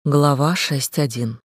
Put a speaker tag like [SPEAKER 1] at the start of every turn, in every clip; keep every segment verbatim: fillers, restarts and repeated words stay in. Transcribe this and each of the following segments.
[SPEAKER 1] Глава шесть один.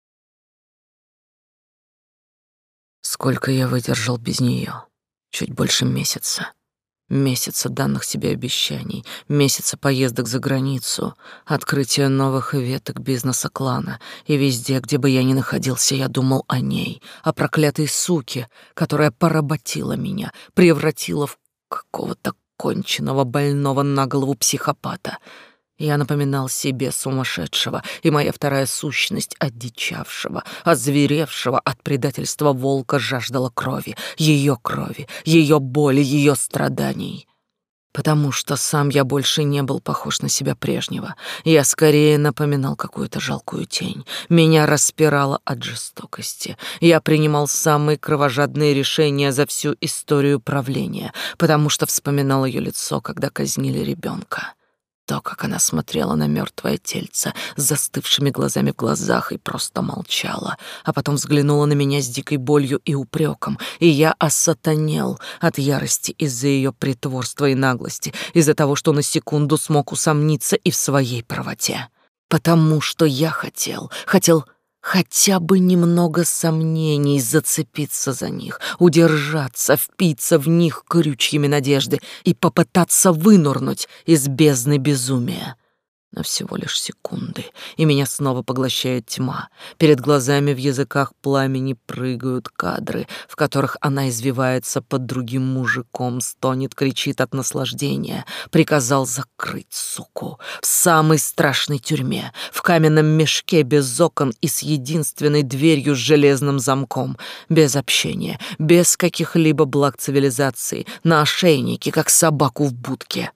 [SPEAKER 1] Сколько я выдержал без нее? Чуть больше месяца. Месяца данных себе обещаний, месяца поездок за границу, открытия новых веток бизнеса клана. И везде, где бы я ни находился, я думал о ней, о проклятой суке, которая поработила меня, превратила в какого-то конченого, больного на голову психопата. Я напоминал себе сумасшедшего, и моя вторая сущность одичавшего, озверевшего от предательства волка жаждала крови, ее крови, ее боли, ее страданий. Потому что сам я больше не был похож на себя прежнего. Я скорее напоминал какую-то жалкую тень. Меня распирало от жестокости. Я принимал самые кровожадные решения за всю историю правления, потому что вспоминал ее лицо, когда казнили ребенка. То, как она смотрела на мертвое тельце с застывшими глазами в глазах и просто молчала, а потом взглянула на меня с дикой болью и упреком, и я осатанел от ярости из-за ее притворства и наглости, из-за того, что на секунду смог усомниться и в своей правоте. Потому что я хотел, хотел хотя бы немного сомнений, зацепиться за них, удержаться, впиться в них крючьями надежды и попытаться вынырнуть из бездны безумия. Но всего лишь секунды, и меня снова поглощает тьма. Перед глазами в языках пламени прыгают кадры, в которых она извивается под другим мужиком, стонет, кричит от наслаждения. Приказал закрыть, суку, в самой страшной тюрьме, в каменном мешке без окон и с единственной дверью с железным замком, без общения, без каких-либо благ цивилизации, на ошейнике, как собаку в будке.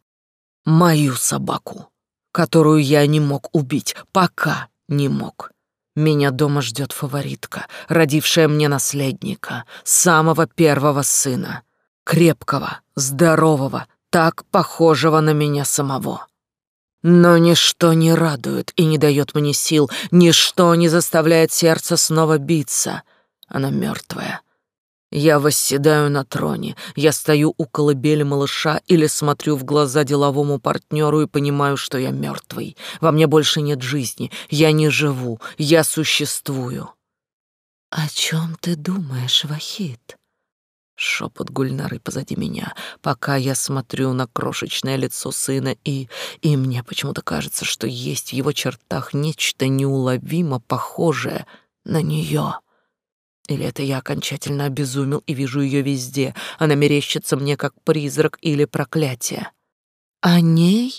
[SPEAKER 1] Мою собаку, которую я не мог убить, пока не мог. Меня дома ждет фаворитка, родившая мне наследника, самого первого сына, крепкого, здорового, так похожего на меня самого. Но ничто не радует и не дает мне сил, ничто не заставляет сердце снова биться. Она мертвая. Я восседаю на троне, я стою у колыбели малыша или смотрю в глаза деловому партнеру и понимаю, что я мертвый. Во мне больше нет жизни, я не живу, я существую. «О чем ты думаешь, Вахид?» Шепот Гульнары позади меня, пока я смотрю на крошечное лицо сына, и, и мне почему-то кажется, что есть в его чертах нечто неуловимо похожее на нее. Или это я окончательно обезумел и вижу ее везде, она мерещится мне как призрак или проклятие. О ней?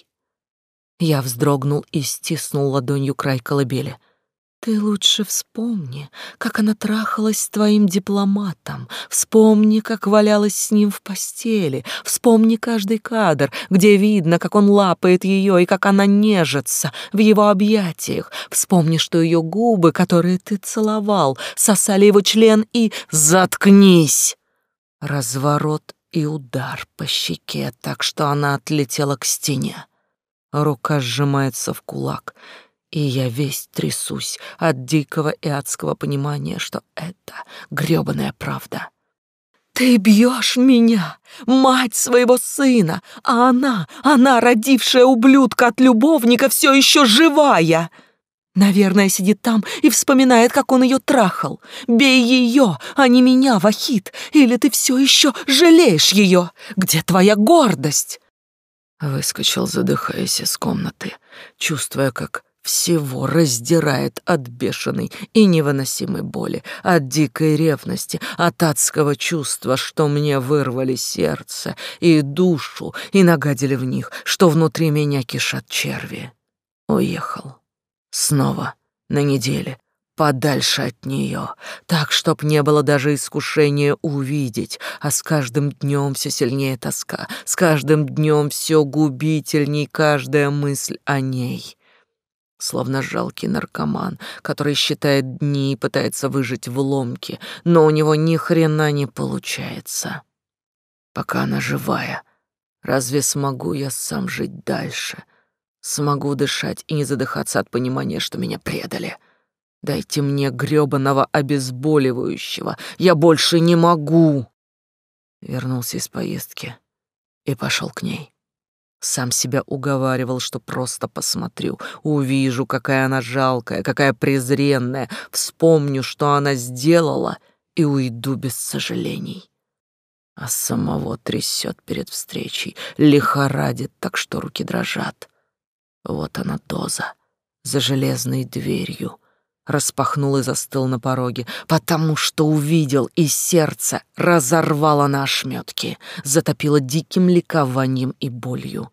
[SPEAKER 1] Я вздрогнул и стиснул ладонью край колыбели. Ты лучше вспомни, как она трахалась с твоим дипломатом, вспомни, как валялась с ним в постели, вспомни каждый кадр, где видно, как он лапает ее и как она нежится в его объятиях, вспомни, что ее губы, которые ты целовал, сосали его член и... Заткнись! Разворот и удар по щеке, так что она отлетела к стене. Рука сжимается в кулак, и я весь трясусь от дикого и адского понимания, что это грёбаная правда. Ты бьешь меня, мать своего сына, а она, она, родившая ублюдка от любовника, все еще живая. Наверное, сидит там и вспоминает, как он ее трахал. Бей ее, а не меня, Вахид, или ты все еще жалеешь ее. Где твоя гордость? Выскочил, задыхаясь из комнаты, чувствуя, как всего раздирает от бешеной и невыносимой боли, от дикой ревности, от адского чувства, что мне вырвали сердце и душу и нагадили в них, что внутри меня кишат черви. Уехал. Снова на неделе, подальше от нее, так, чтоб не было даже искушения увидеть, а с каждым днем все сильнее тоска, с каждым днем все губительней каждая мысль о ней. Словно жалкий наркоман, который считает дни и пытается выжить в ломке, но у него ни хрена не получается. Пока она живая, разве смогу я сам жить дальше? Смогу дышать и не задыхаться от понимания, что меня предали? Дайте мне грёбаного обезболивающего, я больше не могу. Вернулся из поездки и пошел к ней. Сам себя уговаривал, что просто посмотрю, увижу, какая она жалкая, какая презренная, вспомню, что она сделала, и уйду без сожалений. А самого трясет перед встречей, лихорадит так, что руки дрожат. Вот она доза за железной дверью. Распахнул и застыл на пороге, потому что увидел, и сердце разорвало на ошметки, затопило диким ликованием и болью.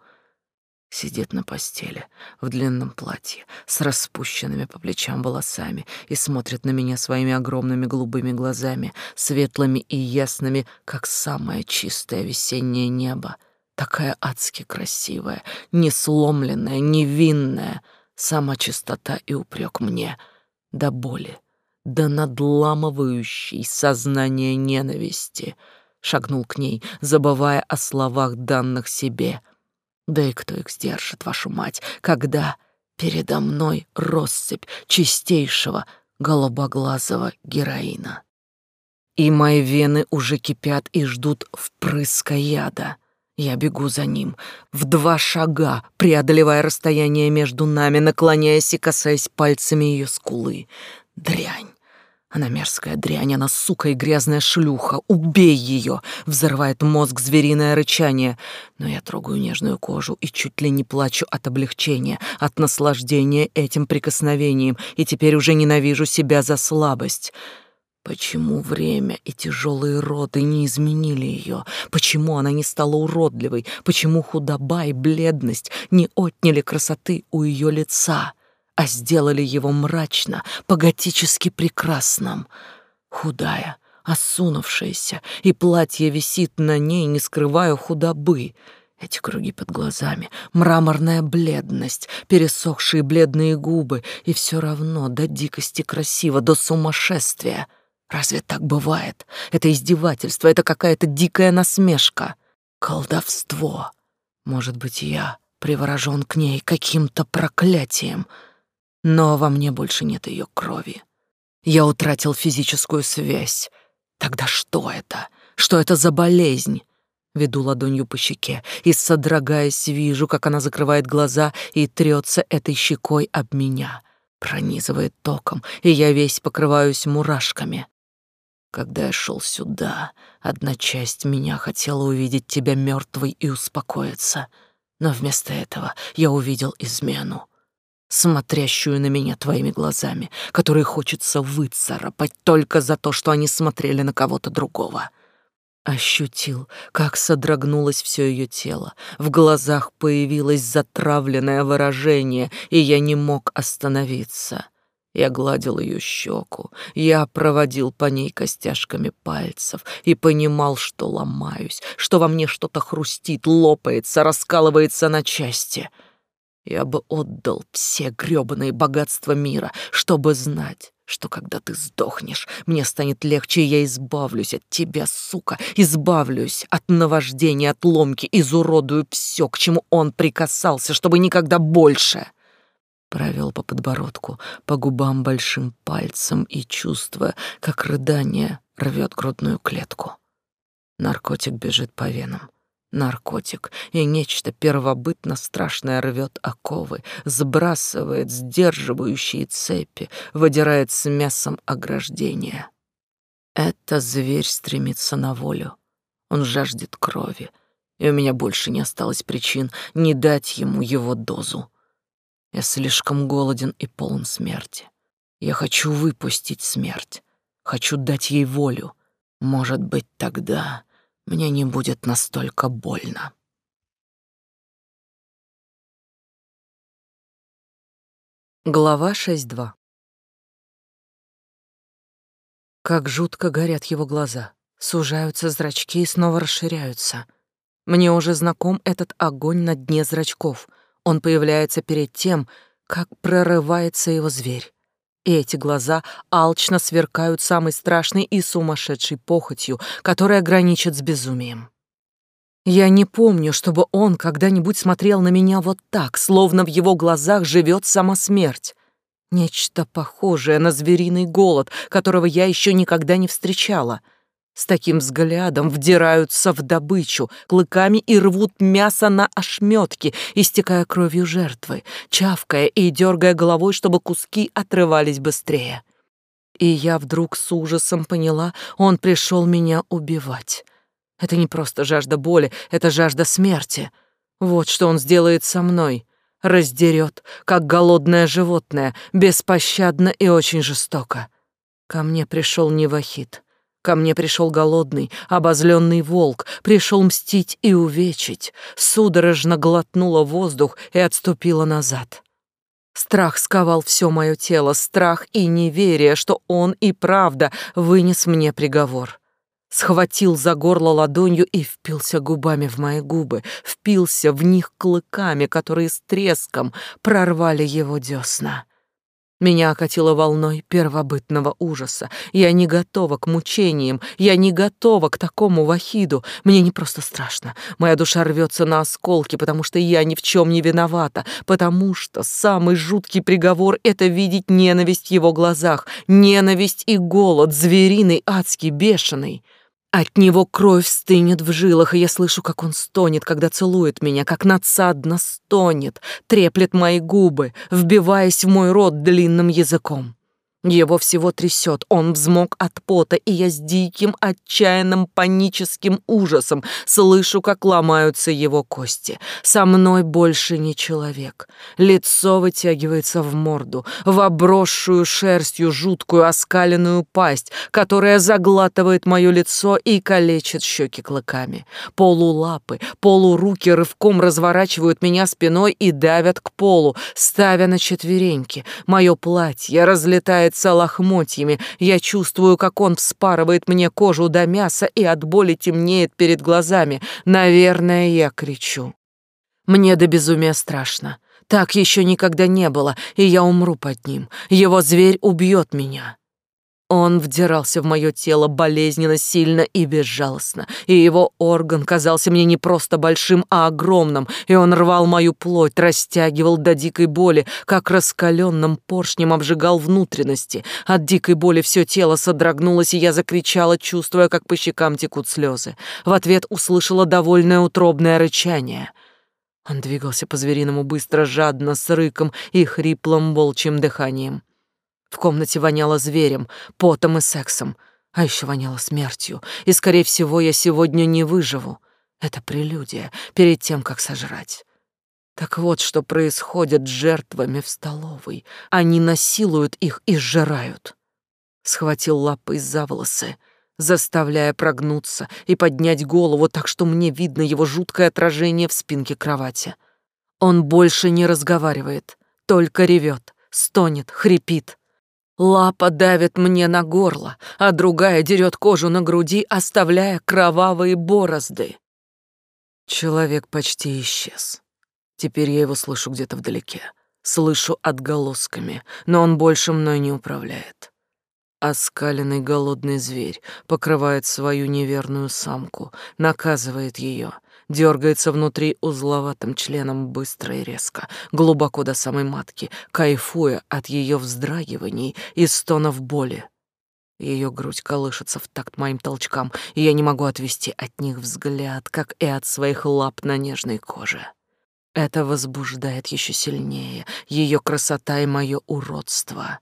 [SPEAKER 1] Сидит на постели, в длинном платье, с распущенными по плечам волосами и смотрит на меня своими огромными голубыми глазами, светлыми и ясными, как самое чистое весеннее небо. Такая адски красивая, не сломленная, невинная, сама чистота и упрек мне — до боли, до надламывающей сознание ненависти. Шагнул к ней, забывая о словах, данных себе. Да и кто их сдержит, вашу мать, когда передо мной россыпь чистейшего голубоглазого героина? И мои вены уже кипят и ждут впрыска яда. Я бегу за ним, в два шага, преодолевая расстояние между нами, наклоняясь и касаясь пальцами ее скулы. Дрянь. Она мерзкая дрянь, она сука и грязная шлюха. Убей ее! Взрывает мозг звериное рычание. Но я трогаю нежную кожу и чуть ли не плачу от облегчения, от наслаждения этим прикосновением, и теперь уже ненавижу себя за слабость. Почему время и тяжелые роды не изменили ее? Почему она не стала уродливой? Почему худоба и бледность не отняли красоты у ее лица, а сделали его мрачно, по-готически прекрасным? Худая, осунувшаяся, и платье висит на ней, не скрывая худобы. Эти круги под глазами, мраморная бледность, пересохшие бледные губы, и все равно до дикости красиво, до сумасшествия. Разве так бывает? Это издевательство, это какая-то дикая насмешка. Колдовство. Может быть, я приворожен к ней каким-то проклятием, но во мне больше нет ее крови. Я утратил физическую связь. Тогда что это? Что это за болезнь? Веду ладонью по щеке и, содрогаясь, вижу, как она закрывает глаза и трется этой щекой об меня. Пронизывает током, и я весь покрываюсь мурашками. Когда я шел сюда, одна часть меня хотела увидеть тебя мертвой и успокоиться, но вместо этого я увидел измену, смотрящую на меня твоими глазами, которые хочется выцарапать только за то, что они смотрели на кого-то другого. Ощутил, как содрогнулось все ее тело, в глазах появилось затравленное выражение, и я не мог остановиться. Я гладил ее щеку, я проводил по ней костяшками пальцев и понимал, что ломаюсь, что во мне что-то хрустит, лопается, раскалывается на части. Я бы отдал все грёбаные богатства мира, чтобы знать, что когда ты сдохнешь, мне станет легче, и я избавлюсь от тебя, сука, избавлюсь от наваждения, от ломки, изуродую все, к чему он прикасался, чтобы никогда больше. Провел по подбородку, по губам большим пальцем и чувствуя, как рыдание рвет грудную клетку. Наркотик бежит по венам. Наркотик, и нечто первобытно страшное рвет оковы, сбрасывает сдерживающие цепи, выдирает с мясом ограждения. Это зверь стремится на волю. Он жаждет крови, и у меня больше не осталось причин не дать ему его дозу. Я слишком голоден и полон смерти. Я хочу выпустить смерть. Хочу дать ей волю. Может быть, тогда мне не будет настолько больно. Глава шесть два. Как жутко горят его глаза. Сужаются зрачки и снова расширяются. Мне уже знаком этот огонь на дне зрачков. Он появляется перед тем, как прорывается его зверь. И эти глаза алчно сверкают самой страшной и сумасшедшей похотью, которая граничит с безумием. Я не помню, чтобы он когда-нибудь смотрел на меня вот так, словно в его глазах живет сама смерть. Нечто похожее на звериный голод, которого я еще никогда не встречала. С таким взглядом вдираются в добычу, клыками и рвут мясо на ошметки, истекая кровью жертвы, чавкая и дергая головой, чтобы куски отрывались быстрее. И я вдруг с ужасом поняла, он пришел меня убивать. Это не просто жажда боли, это жажда смерти. Вот что он сделает со мной. Раздерет, как голодное животное, беспощадно и очень жестоко. Ко мне пришел не Вахид. Ко мне пришел голодный, обозленный волк, пришел мстить и увечить. Судорожно глотнула воздух и отступила назад. Страх сковал все мое тело, страх и неверие, что он и правда вынес мне приговор. Схватил за горло ладонью и впился губами в мои губы, впился в них клыками, которые с треском прорвали его десна. Меня окатило волной первобытного ужаса. Я не готова к мучениям, я не готова к такому Вахиду. Мне не просто страшно. Моя душа рвется на осколки, потому что я ни в чем не виновата, потому что самый жуткий приговор — это видеть ненависть в его глазах, ненависть и голод, звериный, адский, бешеный. От него кровь стынет в жилах, и я слышу, как он стонет, когда целует меня, как надсадно стонет, треплет мои губы, вбиваясь в мой рот длинным языком. Его всего трясет, он взмок от пота, и я с диким, отчаянным, паническим ужасом слышу, как ломаются его кости. Со мной больше не человек. Лицо вытягивается в морду, в обросшую шерстью жуткую оскаленную пасть, которая заглатывает мое лицо и калечит щеки клыками. Полулапы, полуруки рывком разворачивают меня спиной и давят к полу, ставя на четвереньки. Мое платье разлетается лохмотьями. Я чувствую, как он вспарывает мне кожу до мяса, и от боли темнеет перед глазами. Наверное, я кричу. Мне до безумия страшно. Так еще никогда не было, и я умру под ним. Его зверь убьет меня. Он вдирался в мое тело болезненно, сильно и безжалостно, и его орган казался мне не просто большим, а огромным, и он рвал мою плоть, растягивал до дикой боли, как раскаленным поршнем обжигал внутренности. От дикой боли все тело содрогнулось, и я закричала, чувствуя, как по щекам текут слезы. В ответ услышала довольное утробное рычание. Он двигался по-звериному быстро, жадно, с рыком и хриплым волчьим дыханием. В комнате воняло зверем, потом и сексом, а еще воняло смертью, и, скорее всего, я сегодня не выживу. Это прелюдия перед тем, как сожрать. Так вот, что происходит с жертвами в столовой. Они насилуют их и сжирают. Схватил лапой за волосы, заставляя прогнуться и поднять голову так, что мне видно его жуткое отражение в спинке кровати. Он больше не разговаривает, только ревет, стонет, хрипит. Лапа давит мне на горло, а другая дерет кожу на груди, оставляя кровавые борозды. Человек почти исчез. Теперь я его слышу где-то вдалеке. Слышу отголосками, но он больше мной не управляет. Оскаленный голодный зверь покрывает свою неверную самку, наказывает ее, дергается внутри узловатым членом быстро и резко, глубоко до самой матки, кайфуя от ее вздрагиваний и стонов боли. Ее грудь колышется в такт моим толчкам, и я не могу отвести от них взгляд, как и от своих лап на нежной коже. Это возбуждает еще сильнее, ее красота и мое уродство.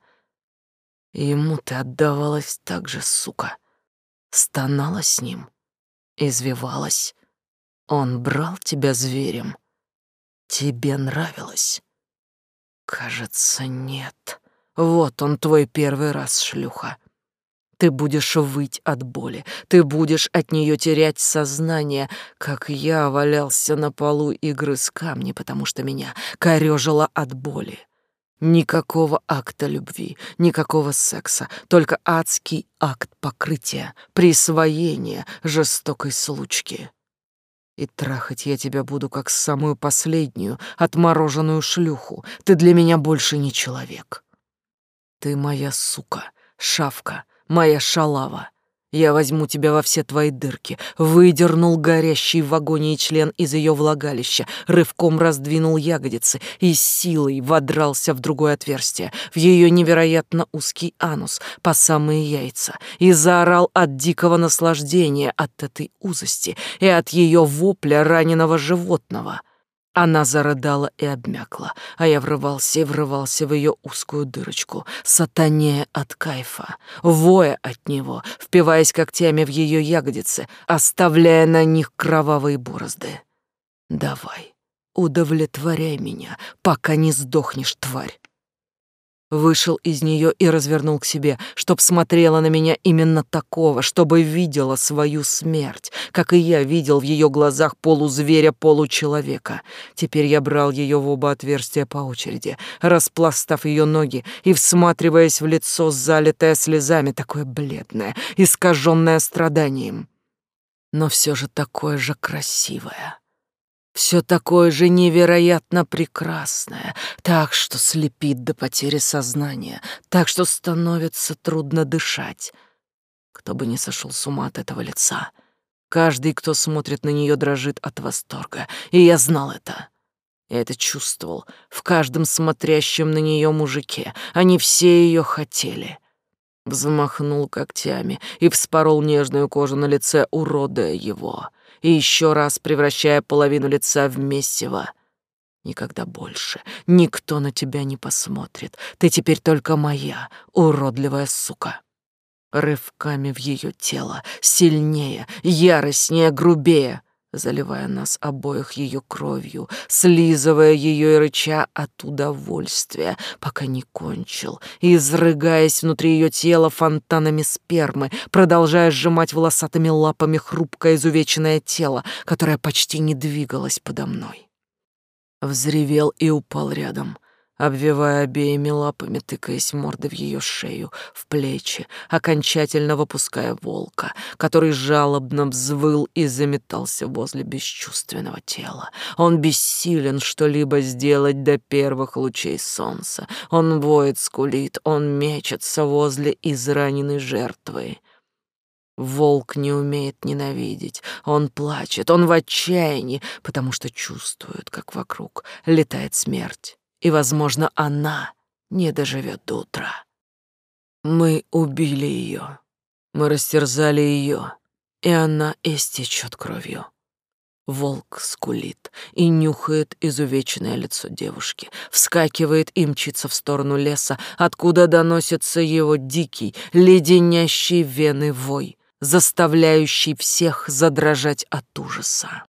[SPEAKER 1] Ему ты отдавалась так же, сука. Стонала с ним, извивалась. Он брал тебя зверем. Тебе нравилось? Кажется, нет. Вот он, твой первый раз, шлюха. Ты будешь выть от боли, ты будешь от нее терять сознание, как я валялся на полу и грыз камни, потому что меня корёжило от боли. Никакого акта любви, никакого секса, только адский акт покрытия, присвоения жестокой случки. И трахать я тебя буду как самую последнюю отмороженную шлюху. Ты для меня больше не человек. Ты моя сука, шавка, моя шалава. Я возьму тебя во все твои дырки, выдернул горящий в агонии член из ее влагалища, рывком раздвинул ягодицы и силой водрался в другое отверстие, в ее невероятно узкий анус, по самые яйца, и заорал от дикого наслаждения от этой узости и от ее вопля раненого животного. Она зарыдала и обмякла, а я врывался и врывался в ее узкую дырочку, сатанея от кайфа, воя от него, впиваясь когтями в ее ягодицы, оставляя на них кровавые борозды. «Давай, удовлетворяй меня, пока не сдохнешь, тварь!» Вышел из нее и развернул к себе, чтоб смотрела на меня именно такого, чтобы видела свою смерть, как и я видел в ее глазах полузверя-получеловека. Теперь я брал ее в оба отверстия по очереди, распластав ее ноги и всматриваясь в лицо, залитое слезами, такое бледное, искаженное страданием, но все же такое же красивое. Все такое же невероятно прекрасное, так что слепит до потери сознания, так что становится трудно дышать. Кто бы ни сошел с ума от этого лица, каждый, кто смотрит на нее, дрожит от восторга, и я знал это. Я это чувствовал в каждом смотрящем на нее мужике, они все ее хотели. Взмахнул когтями и вспорол нежную кожу на лице, уродуя его, и еще раз превращая половину лица в месиво. Никогда больше никто на тебя не посмотрит. Ты теперь только моя, уродливая сука. Рывками в ее тело, сильнее, яростнее, грубее, заливая нас обоих ее кровью, слизывая ее и рыча от удовольствия, пока не кончил, и изрыгаясь внутри ее тела фонтанами спермы, продолжая сжимать волосатыми лапами хрупкое изувеченное тело, которое почти не двигалось подо мной. Взревел и упал рядом, обвивая обеими лапами, тыкаясь мордой в ее шею, в плечи, окончательно выпуская волка, который жалобно взвыл и заметался возле бесчувственного тела. Он бессилен что-либо сделать до первых лучей солнца. Он воет, скулит, он мечется возле израненной жертвы. Волк не умеет ненавидеть, он плачет, он в отчаянии, потому что чувствует, как вокруг летает смерть. И, возможно, она не доживет до утра. Мы убили ее, мы растерзали ее, и она истечет кровью. Волк скулит и нюхает изувеченное лицо девушки, вскакивает и мчится в сторону леса, откуда доносится его дикий, леденящий вены вой, заставляющий всех задрожать от ужаса.